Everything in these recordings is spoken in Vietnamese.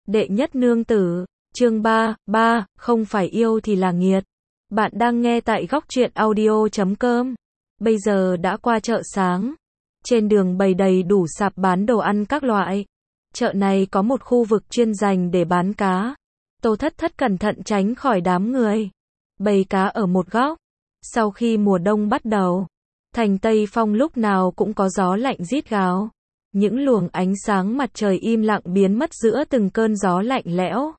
Đệ nhất nương tử, chương 3, không phải yêu thì là nghiệt. Bạn đang nghe tại góc truyện audio.com. Bây giờ đã qua chợ sáng. Trên đường bày đầy đủ sạp bán đồ ăn các loại. Chợ này có một khu vực chuyên dành để bán cá. Tô Thất Thất cẩn thận tránh khỏi đám người. Bày cá ở một góc. Sau khi mùa đông bắt đầu, thành Tây Phong lúc nào cũng có gió lạnh rít gào. Những luồng ánh sáng mặt trời im lặng biến mất giữa từng cơn gió lạnh lẽo.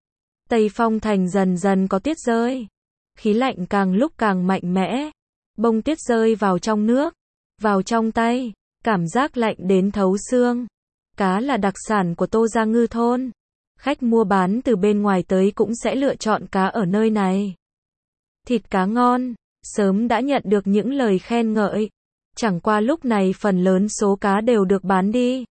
Tây Phong thành dần dần có tuyết rơi. Khí lạnh càng lúc càng mạnh mẽ. Bông tuyết rơi vào trong nước, vào trong tay, cảm giác lạnh đến thấu xương. Cá là đặc sản của Tô Gia Ngư thôn. Khách mua bán từ bên ngoài tới cũng sẽ lựa chọn cá ở nơi này. Thịt cá ngon, sớm đã nhận được những lời khen ngợi. Chẳng qua lúc này phần lớn số cá đều được bán đi.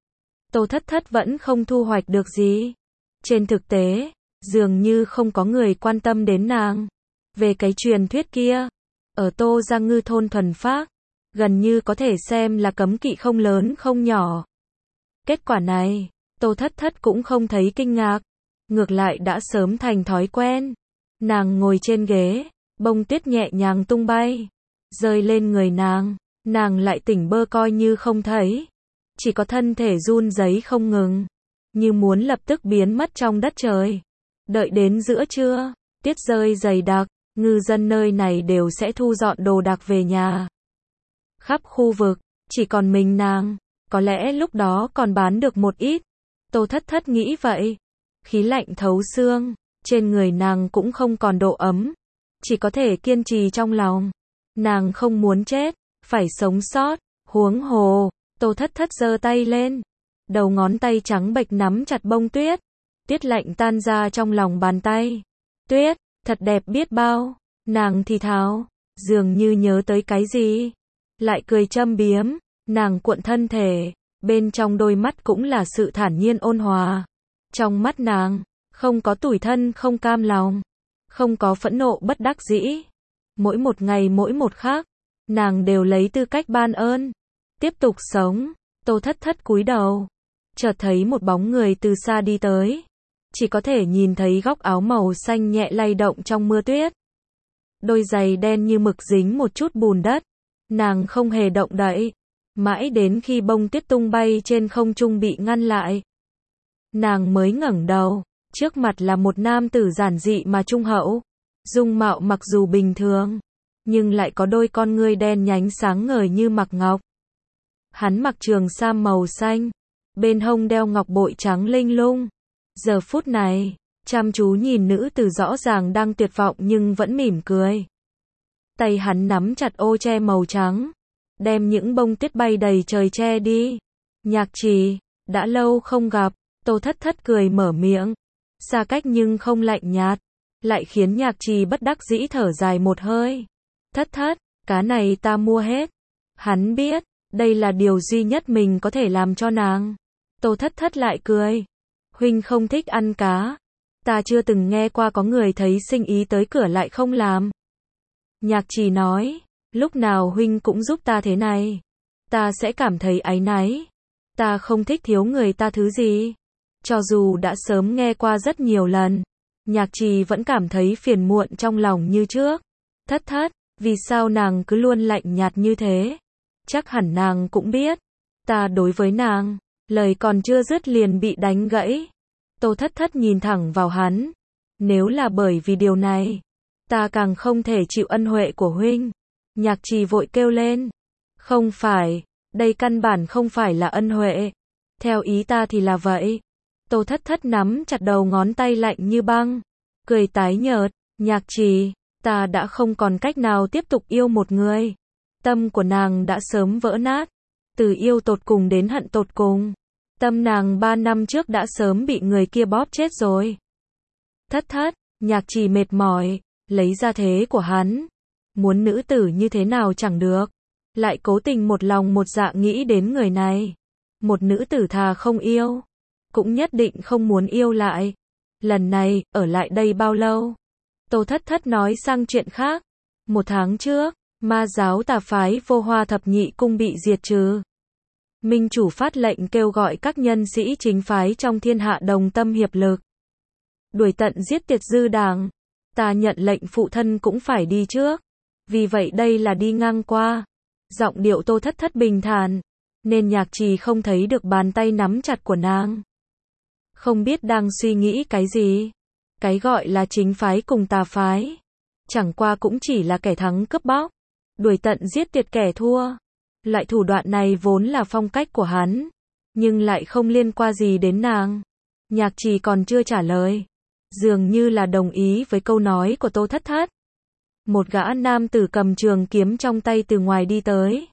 Tô Thất Thất vẫn không thu hoạch được gì. Trên thực tế, dường như không có người quan tâm đến nàng. Về cái truyền thuyết kia, ở Tô Gia Ngư thôn thuần phác, gần như có thể xem là cấm kỵ không lớn không nhỏ. Kết quả này, Tô Thất Thất cũng không thấy kinh ngạc. Ngược lại đã sớm thành thói quen. Nàng ngồi trên ghế, bông tuyết nhẹ nhàng tung bay, rơi lên người nàng. Nàng lại tỉnh bơ coi như không thấy. Chỉ có thân thể run rẩy không ngừng, như muốn lập tức biến mất trong đất trời. Đợi đến giữa trưa, tuyết rơi dày đặc, ngư dân nơi này đều sẽ thu dọn đồ đạc về nhà. Khắp khu vực, chỉ còn mình nàng, có lẽ lúc đó còn bán được một ít. Tô Thất Thất nghĩ vậy. Khí lạnh thấu xương, trên người nàng cũng không còn độ ấm. Chỉ có thể kiên trì trong lòng. Nàng không muốn chết, phải sống sót. Huống hồ, Tô Thất Thất giơ tay lên. Đầu ngón tay trắng bệch nắm chặt bông tuyết. Tuyết lạnh tan ra trong lòng bàn tay. Tuyết, thật đẹp biết bao. Nàng thì thào, dường như nhớ tới cái gì. Lại cười châm biếm. Nàng cuộn thân thể. Bên trong đôi mắt cũng là sự thản nhiên ôn hòa. Trong mắt nàng, không có tủi thân không cam lòng. Không có phẫn nộ bất đắc dĩ. Mỗi một ngày mỗi một khác, nàng đều lấy tư cách ban ơn. Tiếp tục sống. Tô Thất Thất cúi đầu. Chợt thấy một bóng người từ xa đi tới. Chỉ có thể nhìn thấy góc áo màu xanh nhẹ lay động trong mưa tuyết. Đôi giày đen như mực dính một chút bùn đất. Nàng không hề động đậy. Mãi đến khi bông tuyết tung bay trên không trung bị ngăn lại. Nàng mới ngẩng đầu. Trước mặt là một nam tử giản dị mà trung hậu. Dung mạo mặc dù bình thường, nhưng lại có đôi con ngươi đen nhánh sáng ngời như mặc ngọc. Hắn mặc trường sam màu xanh, bên hông đeo ngọc bội trắng linh lung. Giờ phút này, chăm chú nhìn nữ tử rõ ràng đang tuyệt vọng nhưng vẫn mỉm cười. Tay hắn nắm chặt ô che màu trắng, đem những bông tuyết bay đầy trời che đi. Nhạc Trì, đã lâu không gặp. Tô Thất Thất cười mở miệng, xa cách nhưng không lạnh nhạt, lại khiến Nhạc Trì bất đắc dĩ thở dài một hơi. Thất Thất, cá này ta mua hết. Hắn biết, đây là điều duy nhất mình có thể làm cho nàng. Tô Thất Thất lại cười. Huynh không thích ăn cá. Ta chưa từng nghe qua có người thấy sinh ý tới cửa lại không làm. Nhạc Trì nói, lúc nào huynh cũng giúp ta thế này, ta sẽ cảm thấy áy náy. Ta không thích thiếu người ta thứ gì. Cho dù đã sớm nghe qua rất nhiều lần, Nhạc Trì vẫn cảm thấy phiền muộn trong lòng như trước. Thất Thất, vì sao nàng cứ luôn lạnh nhạt như thế? Chắc hẳn nàng cũng biết. Ta đối với nàng, lời còn chưa dứt liền bị đánh gãy. Tô Thất Thất nhìn thẳng vào hắn. Nếu là bởi vì điều này, ta càng không thể chịu ân huệ của huynh. Nhạc Trì vội kêu lên. Không phải, đây căn bản không phải là ân huệ. Theo ý ta thì là vậy. Tô Thất Thất nắm chặt đầu ngón tay lạnh như băng, cười tái nhợt. Nhạc Trì, ta đã không còn cách nào tiếp tục yêu một người. Tâm của nàng đã sớm vỡ nát. Từ yêu tột cùng đến hận tột cùng. Tâm nàng 3 năm trước đã sớm bị người kia bóp chết rồi. Thất Thất, Nhạc Trì mệt mỏi, lấy ra thế của hắn. Muốn nữ tử như thế nào chẳng được. Lại cố tình một lòng một dạ nghĩ đến người này. Một nữ tử thà không yêu, cũng nhất định không muốn yêu lại. Lần này, ở lại đây bao lâu? Tô Thất Thất nói sang chuyện khác. 1 tháng trước, ma giáo tà phái Vô Hoa Thập Nhị Cung bị diệt trừ. Minh chủ phát lệnh kêu gọi các nhân sĩ chính phái trong thiên hạ đồng tâm hiệp lực. Đuổi tận giết tiệt dư đảng. Ta nhận lệnh phụ thân cũng phải đi trước. Vì vậy đây là đi ngang qua. Giọng điệu Tô Thất Thất bình thản. Nên Nhạc Trì không thấy được bàn tay nắm chặt của nàng. Không biết đang suy nghĩ cái gì. Cái gọi là chính phái cùng tà phái. Chẳng qua cũng chỉ là kẻ thắng cướp bóc. Đuổi tận giết tiệt kẻ thua. Loại thủ đoạn này vốn là phong cách của hắn. Nhưng lại không liên quan gì đến nàng. Nhạc Trì còn chưa trả lời. Dường như là đồng ý với câu nói của Tô Thất Thất. Một gã nam tử cầm trường kiếm trong tay từ ngoài đi tới.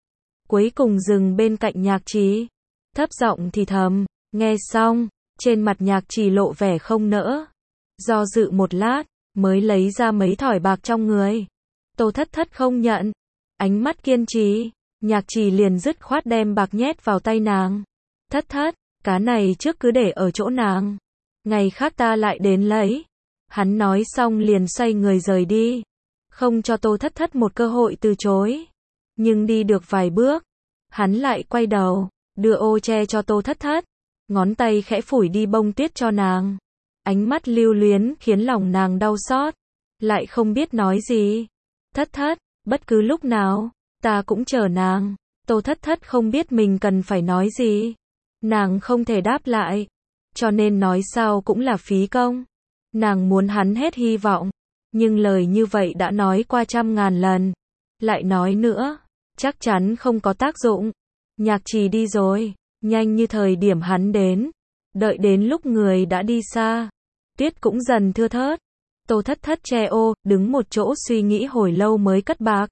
Cuối cùng dừng bên cạnh Nhạc Trì. Thấp giọng thì thầm. Nghe xong, trên mặt Nhạc Trì lộ vẻ không nỡ. Do dự một lát, mới lấy ra mấy thỏi bạc trong người. Tô Thất Thất không nhận. Ánh mắt kiên trì. Nhạc Trì liền dứt khoát đem bạc nhét vào tay nàng. Thất Thất, cá này trước cứ để ở chỗ nàng. Ngày khác ta lại đến lấy. Hắn nói xong liền xoay người rời đi. Không cho Tô Thất Thất một cơ hội từ chối. Nhưng đi được vài bước. Hắn lại quay đầu, đưa ô che cho Tô Thất Thất. Ngón tay khẽ phủi đi bông tuyết cho nàng. Ánh mắt lưu luyến khiến lòng nàng đau xót. Lại không biết nói gì. Thất Thất, bất cứ lúc nào, ta cũng chờ nàng. Tô Thất Thất không biết mình cần phải nói gì. Nàng không thể đáp lại. Cho nên nói sao cũng là phí công. Nàng muốn hắn hết hy vọng. Nhưng lời như vậy đã nói qua 100.000 lần. Lại nói nữa, chắc chắn không có tác dụng. Nhạc Trì đi rồi, nhanh như thời điểm hắn đến. Đợi đến lúc người đã đi xa. Tuyết cũng dần thưa thớt. Tô Thất Thất che ô, đứng một chỗ suy nghĩ hồi lâu mới cất bạc.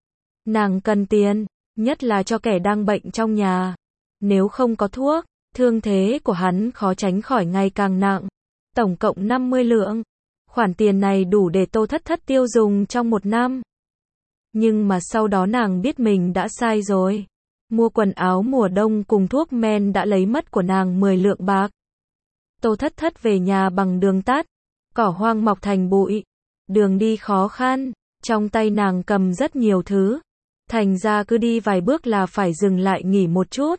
Nàng cần tiền, nhất là cho kẻ đang bệnh trong nhà. Nếu không có thuốc, thương thế của hắn khó tránh khỏi ngày càng nặng. Tổng cộng 50 lượng. Khoản tiền này đủ để Tô Thất Thất tiêu dùng trong 1 năm. Nhưng mà sau đó nàng biết mình đã sai rồi. Mua quần áo mùa đông cùng thuốc men đã lấy mất của nàng 10 lượng bạc. Tô Thất Thất về nhà bằng đường tắt. Cỏ hoang mọc thành bụi. Đường đi khó khăn. Trong tay nàng cầm rất nhiều thứ. Thành ra cứ đi vài bước là phải dừng lại nghỉ một chút.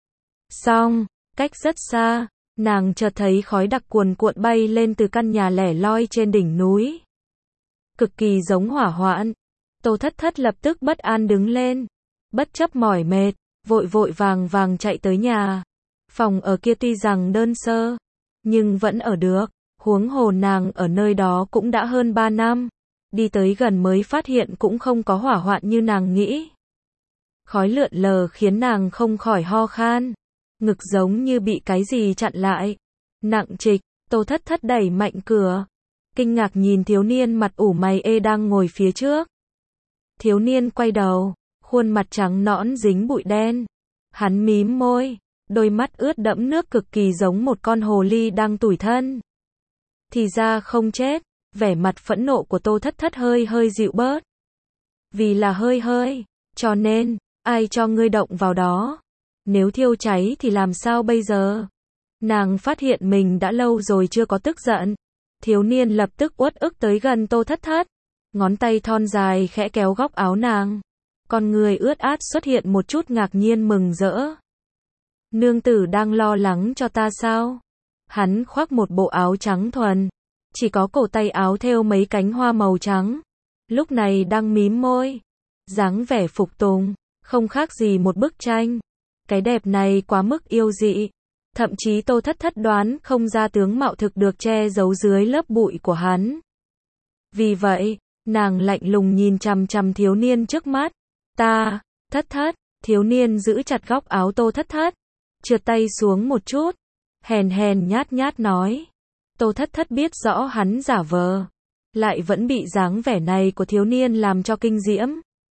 Xong, cách rất xa, nàng chợt thấy khói đặc cuồn cuộn bay lên từ căn nhà lẻ loi trên đỉnh núi. Cực kỳ giống hỏa hoạn. Tô Thất Thất lập tức bất an đứng lên. Bất chấp mỏi mệt, vội vội vàng vàng chạy tới nhà. Phòng ở kia tuy rằng đơn sơ, nhưng vẫn ở được. Huống hồ nàng ở nơi đó cũng đã hơn 3 năm. Đi tới gần mới phát hiện cũng không có hỏa hoạn như nàng nghĩ. Khói lượn lờ khiến nàng không khỏi ho khan. Ngực giống như bị cái gì chặn lại. Nặng trịch, Tô Thất Thất đẩy mạnh cửa. Kinh ngạc nhìn thiếu niên mặt ủ mày ê đang ngồi phía trước. Thiếu niên quay đầu, khuôn mặt trắng nõn dính bụi đen. Hắn mím môi, đôi mắt ướt đẫm nước cực kỳ giống một con hồ ly đang tủi thân. Thì ra không chết, vẻ mặt phẫn nộ của Tô Thất Thất hơi hơi dịu bớt. Vì là hơi hơi, cho nên, ai cho ngươi động vào đó? Nếu thiêu cháy thì làm sao bây giờ? Nàng phát hiện mình đã lâu rồi chưa có tức giận. Thiếu niên lập tức uất ức tới gần Tô Thất Thất. Ngón tay thon dài khẽ kéo góc áo nàng. Con người ướt át xuất hiện một chút ngạc nhiên mừng rỡ. Nương tử đang lo lắng cho ta sao? Hắn khoác một bộ áo trắng thuần. Chỉ có cổ tay áo thêu mấy cánh hoa màu trắng. Lúc này đang mím môi. Dáng vẻ phục tùng, không khác gì một bức tranh. Cái đẹp này quá mức yêu dị. Thậm chí Tô Thất Thất đoán không ra tướng mạo thực được che giấu dưới lớp bụi của hắn. Vì vậy, nàng lạnh lùng nhìn chằm chằm thiếu niên trước mắt. Ta, Thất Thất, thiếu niên giữ chặt góc áo Tô Thất Thất. Trượt tay xuống một chút. Hèn hèn nhát nhát nói. Tô Thất Thất biết rõ hắn giả vờ. Lại vẫn bị dáng vẻ này của thiếu niên làm cho kinh diễm.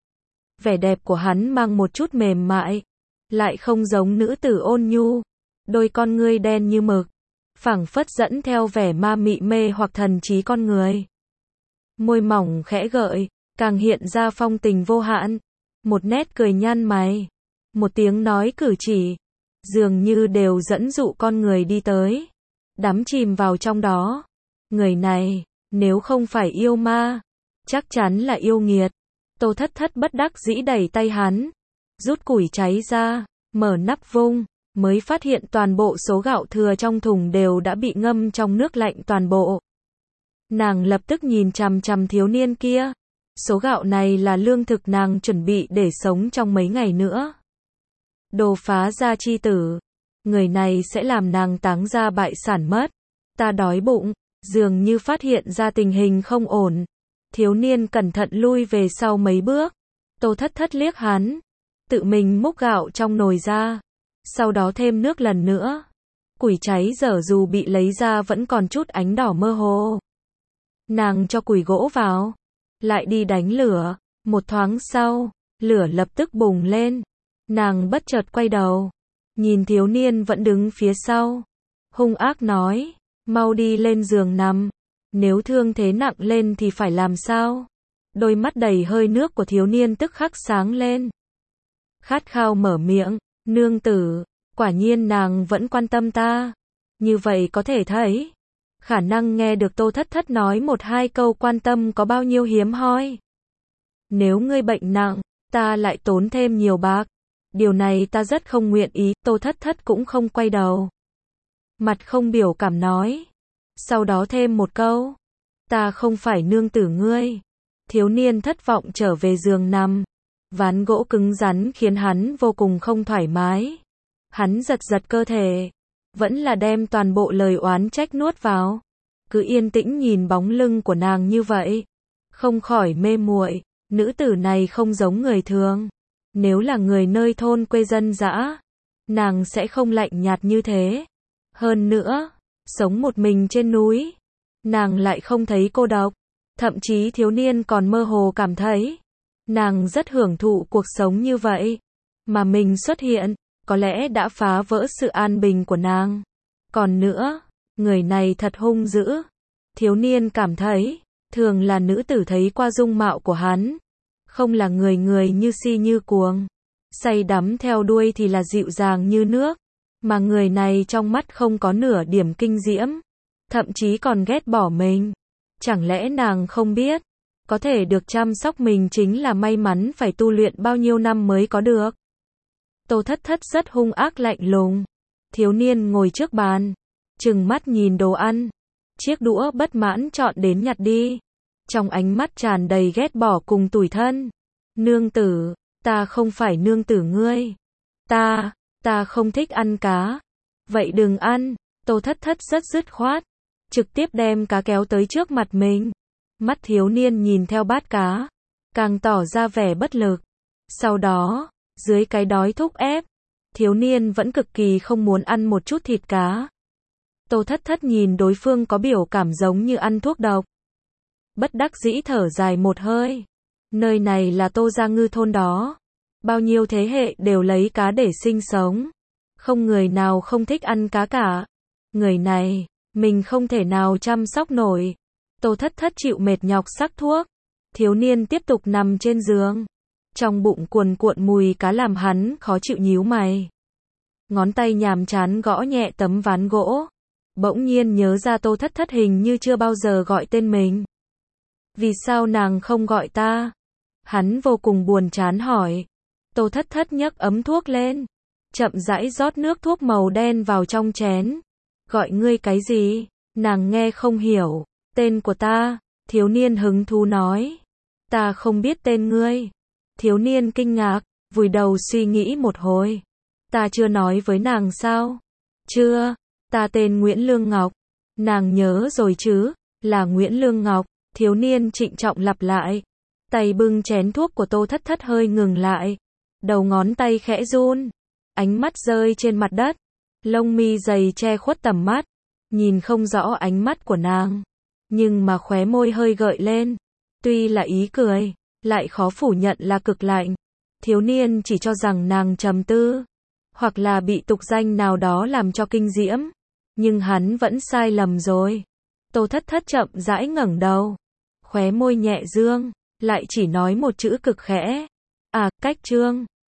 Vẻ đẹp của hắn mang một chút mềm mại. Lại không giống nữ tử ôn nhu. Đôi con ngươi đen như mực. Phảng phất dẫn theo vẻ ma mị mê hoặc thần trí con người. Môi mỏng khẽ gợi, càng hiện ra phong tình vô hạn. Một nét cười nhăn mày. Một tiếng nói cử chỉ. Dường như đều dẫn dụ con người đi tới. Đắm chìm vào trong đó. Người này, nếu không phải yêu ma, chắc chắn là yêu nghiệt. Tô Thất Thất bất đắc dĩ đẩy tay hắn. Rút củi cháy ra. mở nắp vung, mới phát hiện toàn bộ số gạo thừa trong thùng đều đã bị ngâm trong nước lạnh toàn bộ. Nàng lập tức nhìn chằm chằm thiếu niên kia. Số gạo này là lương thực nàng chuẩn bị để sống trong mấy ngày nữa. Đồ phá gia chi tử. Người này sẽ làm nàng táng gia bại sản mất. Ta đói bụng. Dường như phát hiện ra tình hình không ổn. Thiếu niên cẩn thận lui về sau mấy bước. Tô Thất Thất liếc hắn. Tự mình múc gạo trong nồi ra. Sau đó thêm nước lần nữa. Củi cháy dở dù bị lấy ra vẫn còn chút ánh đỏ mơ hồ. Nàng cho củi gỗ vào. Lại đi đánh lửa. Một thoáng sau, lửa lập tức bùng lên. Nàng bất chợt quay đầu. Nhìn thiếu niên vẫn đứng phía sau. Hung ác nói. Mau đi lên giường nằm. Nếu thương thế nặng lên thì phải làm sao? Đôi mắt đầy hơi nước của thiếu niên tức khắc sáng lên. Khát khao mở miệng. Nương tử, quả nhiên nàng vẫn quan tâm ta. Như vậy có thể thấy. Khả năng nghe được Tô Thất Thất nói một hai câu quan tâm có bao nhiêu hiếm hoi. Nếu ngươi bệnh nặng, ta lại tốn thêm nhiều bạc. Điều này ta rất không nguyện ý. Tô Thất Thất cũng không quay đầu. Mặt không biểu cảm nói. Sau đó thêm một câu. Ta không phải nương tử ngươi. Thiếu niên thất vọng trở về giường nằm. Ván gỗ cứng rắn khiến hắn vô cùng không thoải mái. Hắn giật giật cơ thể. Vẫn là đem toàn bộ lời oán trách nuốt vào. Cứ yên tĩnh nhìn bóng lưng của nàng như vậy. Không khỏi mê muội. Nữ tử này không giống người thường. Nếu là người nơi thôn quê dân dã, nàng sẽ không lạnh nhạt như thế. Hơn nữa, sống một mình trên núi, nàng lại không thấy cô độc. Thậm chí thiếu niên còn mơ hồ cảm thấy nàng rất hưởng thụ cuộc sống như vậy. Mà mình xuất hiện, có lẽ đã phá vỡ sự an bình của nàng. Còn nữa, người này thật hung dữ. Thiếu niên cảm thấy, thường là nữ tử thấy qua dung mạo của hắn. Không là người người như si như cuồng. Say đắm theo đuôi thì là dịu dàng như nước. Mà người này trong mắt không có nửa điểm kinh diễm. Thậm chí còn ghét bỏ mình. Chẳng lẽ nàng không biết, có thể được chăm sóc mình chính là may mắn phải tu luyện bao nhiêu năm mới có được. Tô Thất Thất rất hung ác lạnh lùng. Thiếu niên ngồi trước bàn, trừng mắt nhìn đồ ăn. Chiếc đũa bất mãn chọn đến nhặt đi. Trong ánh mắt tràn đầy ghét bỏ cùng tủi thân. Nương tử, ta không phải nương tử ngươi. Ta không thích ăn cá. Vậy đừng ăn. Tô Thất Thất rất dứt khoát. Trực tiếp đem cá kéo tới trước mặt mình. Mắt thiếu niên nhìn theo bát cá. Càng tỏ ra vẻ bất lực. Sau đó, dưới cái đói thúc ép, thiếu niên vẫn cực kỳ không muốn ăn một chút thịt cá. Tô Thất Thất nhìn đối phương có biểu cảm giống như ăn thuốc độc. Bất đắc dĩ thở dài một hơi. Nơi này là Tô Gia Ngư thôn đó. Bao nhiêu thế hệ đều lấy cá để sinh sống. Không người nào không thích ăn cá cả. Người này, mình không thể nào chăm sóc nổi. Tô Thất Thất chịu mệt nhọc sắc thuốc. Thiếu niên tiếp tục nằm trên giường. Trong bụng cuồn cuộn mùi cá làm hắn khó chịu nhíu mày. Ngón tay nhàm chán gõ nhẹ tấm ván gỗ. Bỗng nhiên nhớ ra Tô Thất Thất hình như chưa bao giờ gọi tên mình. Vì sao nàng không gọi ta? Hắn vô cùng buồn chán hỏi. Tô Thất Thất nhấc ấm thuốc lên. Chậm rãi rót nước thuốc màu đen vào trong chén. Gọi ngươi cái gì? Nàng nghe không hiểu. Tên của ta. Thiếu niên hứng thú nói. Ta không biết tên ngươi. Thiếu niên kinh ngạc, vùi đầu suy nghĩ một hồi. Ta chưa nói với nàng sao? Chưa, ta tên Nguyễn Lương Ngọc. Nàng nhớ rồi chứ, là Nguyễn Lương Ngọc. Thiếu niên trịnh trọng lặp lại. Tay bưng chén thuốc của Tô Thất Thất hơi ngừng lại. Đầu ngón tay khẽ run. Ánh mắt rơi trên mặt đất. Lông mi dày che khuất tầm mắt. Nhìn không rõ ánh mắt của nàng. Nhưng mà khóe môi hơi gợi lên. Tuy là ý cười, lại khó phủ nhận là cực lạnh. Thiếu niên chỉ cho rằng nàng trầm tư. Hoặc là bị tục danh nào đó làm cho kinh diễm. Nhưng hắn vẫn sai lầm rồi. Tô Thất Thất chậm rãi ngẩng đầu. Khóe môi nhẹ dương. Lại chỉ nói một chữ cực khẽ. À, cách trương.